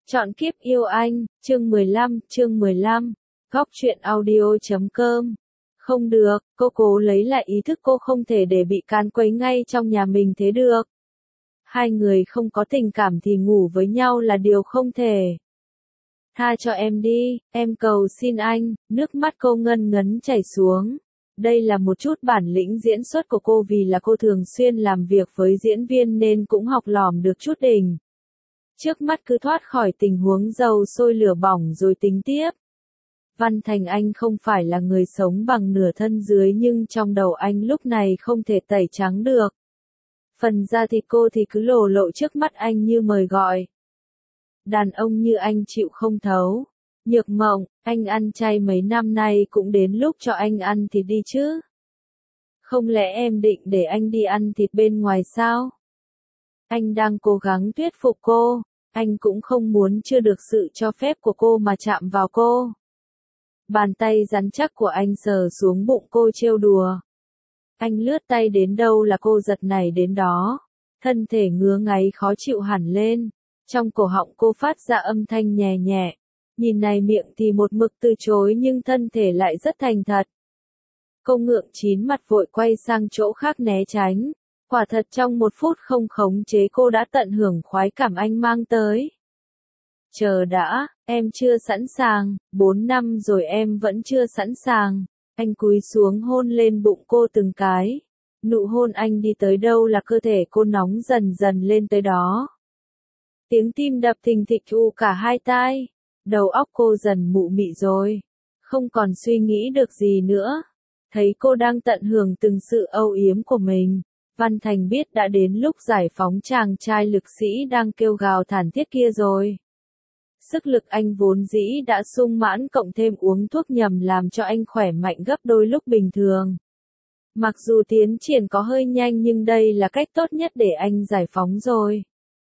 Chọn kiếp yêu anh, chương 15, Góc truyện audio.com. Không được, cô cố lấy lại ý thức, cô không thể để bị can quấy ngay trong nhà mình thế được. Hai người không có tình cảm thì ngủ với nhau là điều không thể. Tha cho em đi, em cầu xin anh, nước mắt cô ngân ngấn chảy xuống. Đây là một chút bản lĩnh diễn xuất của cô, vì là cô thường xuyên làm việc với diễn viên nên cũng học lỏm được chút đỉnh. Trước mắt cứ thoát khỏi tình huống dầu sôi lửa bỏng rồi tính tiếp. Văn Thành Anh không phải là người sống bằng nửa thân dưới, nhưng trong đầu anh lúc này không thể tẩy trắng được. Phần da thịt cô thì cứ lồ lộ trước mắt anh như mời gọi. Đàn ông như anh chịu không thấu. Nhược Mộng, anh ăn chay mấy năm nay cũng đến lúc cho anh ăn thịt đi chứ. Không lẽ em định để anh đi ăn thịt bên ngoài sao? Anh đang cố gắng thuyết phục cô, anh cũng không muốn chưa được sự cho phép của cô mà chạm vào cô. Bàn tay rắn chắc của anh sờ xuống bụng cô trêu đùa. Anh lướt tay đến đâu là cô giật nảy đến đó. Thân thể ngứa ngáy khó chịu hẳn lên. Trong cổ họng cô phát ra âm thanh nhẹ nhẹ. Nhìn này miệng thì một mực từ chối nhưng thân thể lại rất thành thật. Cô ngượng chín mặt vội quay sang chỗ khác né tránh. Quả thật trong một phút không khống chế cô đã tận hưởng khoái cảm anh mang tới. Chờ đã, em chưa sẵn sàng, 4 năm rồi em vẫn chưa sẵn sàng. Anh cúi xuống hôn lên bụng cô từng cái. Nụ hôn anh đi tới đâu là cơ thể cô nóng dần dần lên tới đó. Tiếng tim đập thình thịch u cả hai tai. Đầu óc cô dần mụ mị rồi. Không còn suy nghĩ được gì nữa. Thấy cô đang tận hưởng từng sự âu yếm của mình. Văn Thành biết đã đến lúc giải phóng chàng trai lực sĩ đang kêu gào thảm thiết kia rồi. Sức lực anh vốn dĩ đã sung mãn, cộng thêm uống thuốc nhầm làm cho anh khỏe mạnh gấp đôi lúc bình thường. Mặc dù tiến triển có hơi nhanh nhưng đây là cách tốt nhất để anh giải phóng rồi.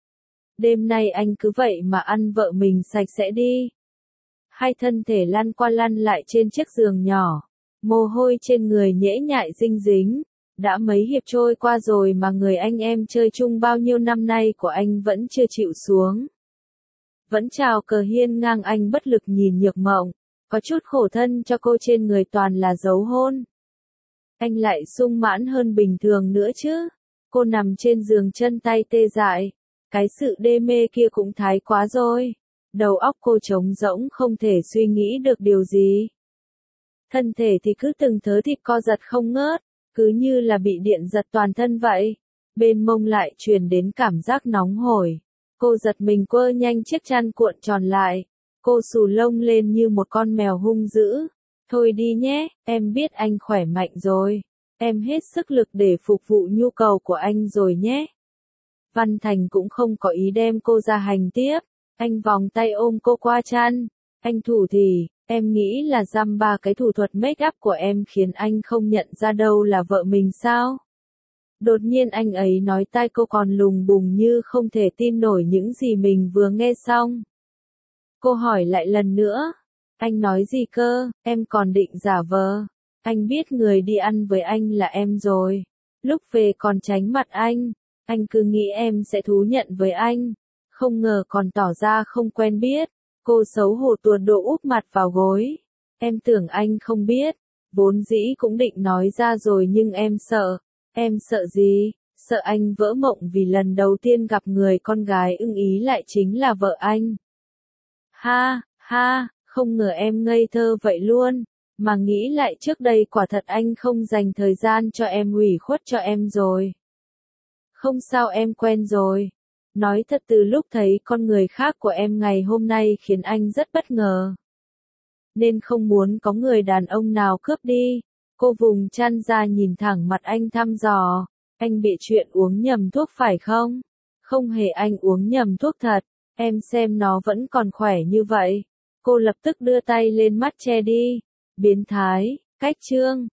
Đêm nay anh cứ vậy mà ăn vợ mình sạch sẽ đi. Hai thân thể lăn qua lăn lại trên chiếc giường nhỏ. Mồ hôi trên người nhễ nhại dinh dính. Đã mấy hiệp trôi qua rồi mà người anh em chơi chung bao nhiêu năm nay của anh vẫn chưa chịu xuống. Vẫn chào cờ hiên ngang, anh bất lực nhìn Nhược Mộng, có chút khổ thân cho cô, trên người toàn là dấu hôn. Anh lại sung mãn hơn bình thường nữa chứ. Cô nằm trên giường chân tay tê dại. Cái sự đê mê kia cũng thái quá rồi. Đầu óc cô trống rỗng không thể suy nghĩ được điều gì. Thân thể thì cứ từng thớ thịt co giật không ngớt. Cứ như là bị điện giật toàn thân vậy. Bên mông lại truyền đến cảm giác nóng hổi. Cô giật mình quơ nhanh chiếc chăn cuộn tròn lại. Cô xù lông lên như một con mèo hung dữ. Thôi đi nhé, em biết anh khỏe mạnh rồi. Em hết sức lực để phục vụ nhu cầu của anh rồi nhé. Văn Thành cũng không có ý đem cô ra hành tiếp. Anh vòng tay ôm cô qua chăn. Anh thủ thì, em nghĩ là dăm ba cái thủ thuật make up của em khiến anh không nhận ra đâu là vợ mình sao? Đột nhiên anh ấy nói tai cô còn lùng bùng như không thể tin nổi những gì mình vừa nghe xong. Cô hỏi lại lần nữa. Anh nói gì cơ, em còn định giả vờ. Anh biết người đi ăn với anh là em rồi. Lúc về còn tránh mặt anh cứ nghĩ em sẽ thú nhận với anh. Không ngờ còn tỏ ra không quen biết. Cô xấu hổ tuột độ úp mặt vào gối. Em tưởng anh không biết. Vốn dĩ cũng định nói ra rồi nhưng em sợ. Em sợ gì? Sợ anh vỡ mộng vì lần đầu tiên gặp người con gái ưng ý lại chính là vợ anh. Ha, không ngờ em ngây thơ vậy luôn. Mà nghĩ lại trước đây quả thật anh không dành thời gian cho em, ủy khuất cho em rồi. Không sao, em quen rồi. Nói thật, từ lúc thấy con người khác của em ngày hôm nay khiến anh rất bất ngờ. Nên không muốn có người đàn ông nào cướp đi. Cô vùng chăn ra nhìn thẳng mặt anh thăm dò. Anh bị chuyện uống nhầm thuốc phải không? Không hề, anh uống nhầm thuốc thật. Em xem nó vẫn còn khỏe như vậy. Cô lập tức đưa tay lên mắt che đi. Biến thái, cách chương.